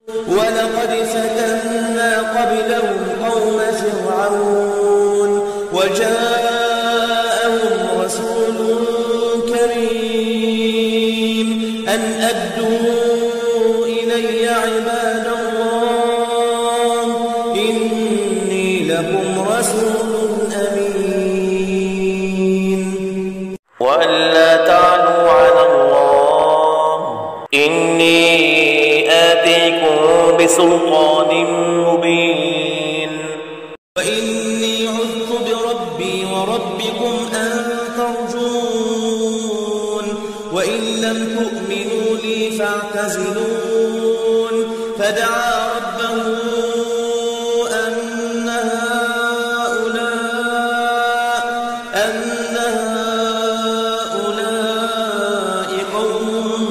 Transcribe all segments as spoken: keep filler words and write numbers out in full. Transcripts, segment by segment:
ولقد فتنا قبلهم قوم فرعون وجاءهم رسول كريم أن أدوا إلي عباد الله إني لكم رسول أمين وألا تعلوا على الله إني آتيكم بسلطان مبين وإني عذت بربي وربكم أن ترجون وإن لم تؤمنوا لي فاعتزلون فدعا ربه أن هؤلاء أن هؤلاء قوم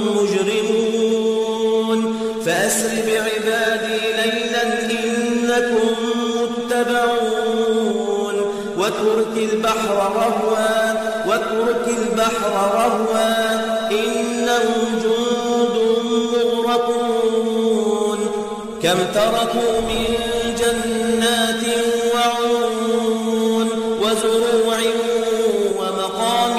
مجرمون فأسر بعبادي ليلا إنكم متبعون واترك البحر رهوا واترك البحر رهوا إنهم جند مغرقون كم تركوا من جنات وعيون وزروع ومقام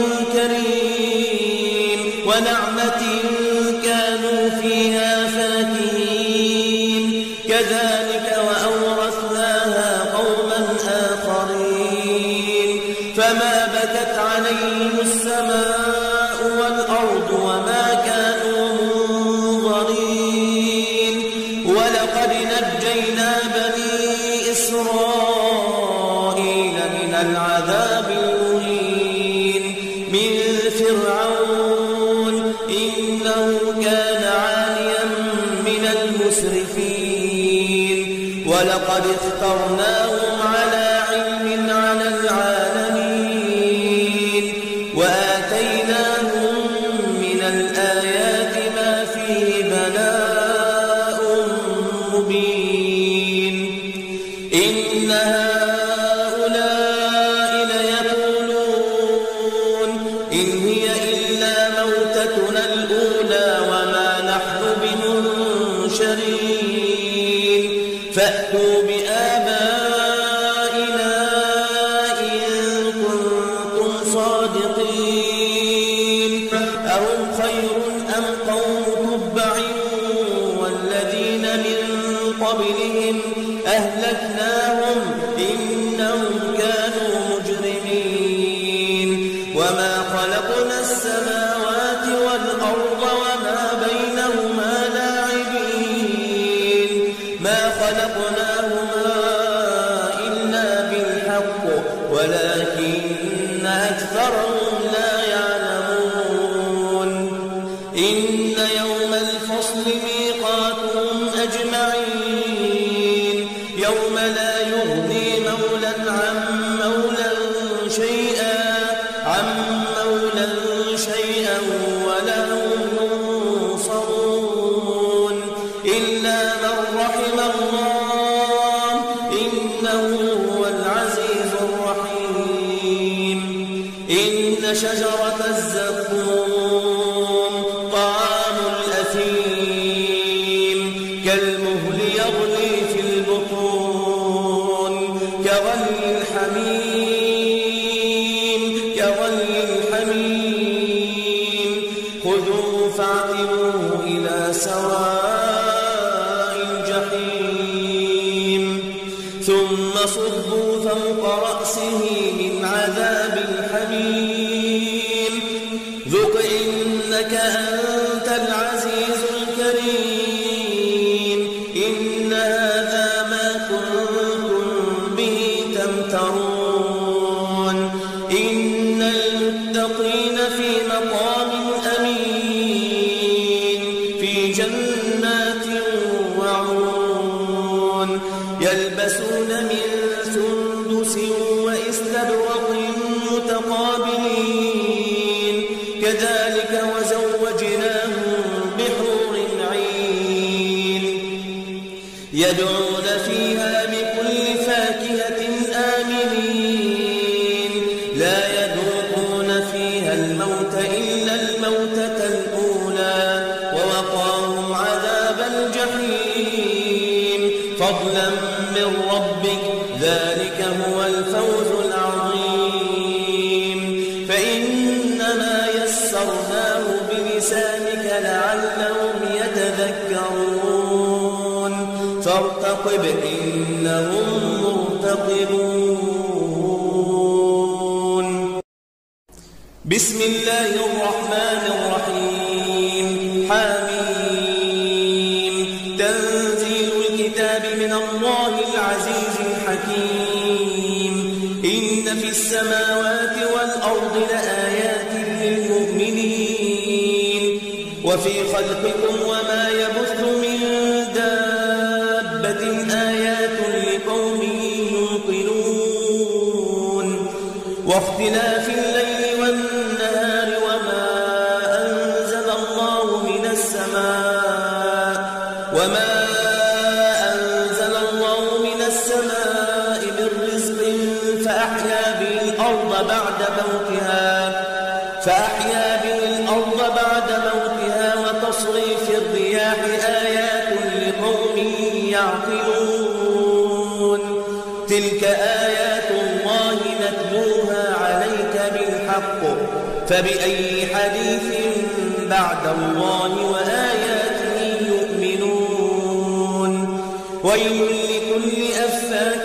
كريم ونعمة كانوا فيها فاكهين كذلك وأورثناها قوما آخرين فما بكت عليهم السماء والأرض وما كانوا منظرين ولقد نجينا بني إسرائيل من العذاب المهين من فرعون إنه كان عاليا من المسرفين ولقد اخترناهم على علم على العالمين وآتيناهم من الآيات ما فيه بلاء مبين إن هؤلاء ليقولون إن هي إلا موتتنا الأولى وما نحن بمنشرين فأتوا بآبائنا إن كنتم صادقين أهم خير أم قوم تبع والذين من قبلهم أهلكناهم إنهم كانوا مجرمين وما خلقنا السماوات والأرض وما بينهما لاعبين ما خلقناهما إلا بالحق ولكن أكثرهم لا يعلمون إن يوم الفصل ميقاتهم أجمعين يوم لا يغني مولى عن مولى شيئا عن مولى شيئا ولا هم ينصرون إلا من رحم الله إنه هو العزيز الرحيم إن شجرة الزقوم طعام الأثيم كالمهل يغلي في البطون كغلي الحميم كغلي الحميم خذوه فاعتلوه إلى سواء الجحيم ثم صبوا فوق رأسه من عذاب الحميم ذق إنك أنت العزيز الكريم إن هذا ما كنتم به تمترون إن المتقين في مقام أمين في جنات وعيون يلبسون من سندس وإستبرق متقابلين كذلك وزوجناهم بحور عين يدعون فيها بكل فاكهة آمنين لا يذوقون فيها الموت إلا الموتة الأولى ووقاهم عذاب الجحيم حكيم فضلا من ربك ذلك هو الفوز العظيم فإنما يسرناه بلسانك لعلهم يتذكرون فارتقب إنهم مرتقبون بسم الله الرحمن الرحيم حميم تنزيل الكتاب من الله العزيز الحكيم إن في السماوات والأرض لآيات للمؤمنين وفي خلقكم وما يبث من دابة آيات لقوم يوقنون واختلاف الليل والنهار وما أنزل الله من السماء وما أنزل الله من السماء من رزق فأحيا به الأرض بعد موتها فأحيا به الأرض بعد موتها وتصريف الرياح آيات لقوم يعقلون تلك آيات الله نتلوها عليك بالحق فبأي حديث بعد الله وآياته يؤمنون ويل لكل أفاك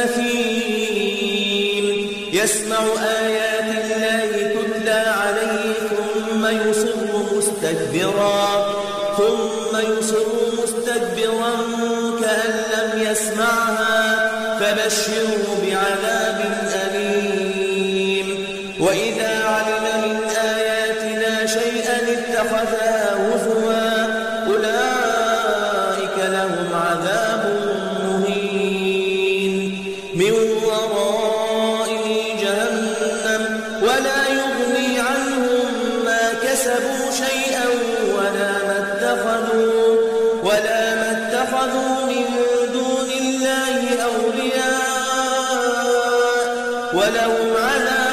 أثيم يسمع آيات الله تتلى عليه ثم يصر مستكبرا ثم يصر مستكبرا كأن لم يسمعها فبشره بعذاب أليم وإذا علم من آياتنا شيئا اتخذها هزوا أولئك لهم عذاب مهين من ورائه جهنم ولا يغني عنهم ما كسبوا شيئا ولا ما اتخذوا ولا ما اتخذوا من دون الله أولياء ولهم عذاب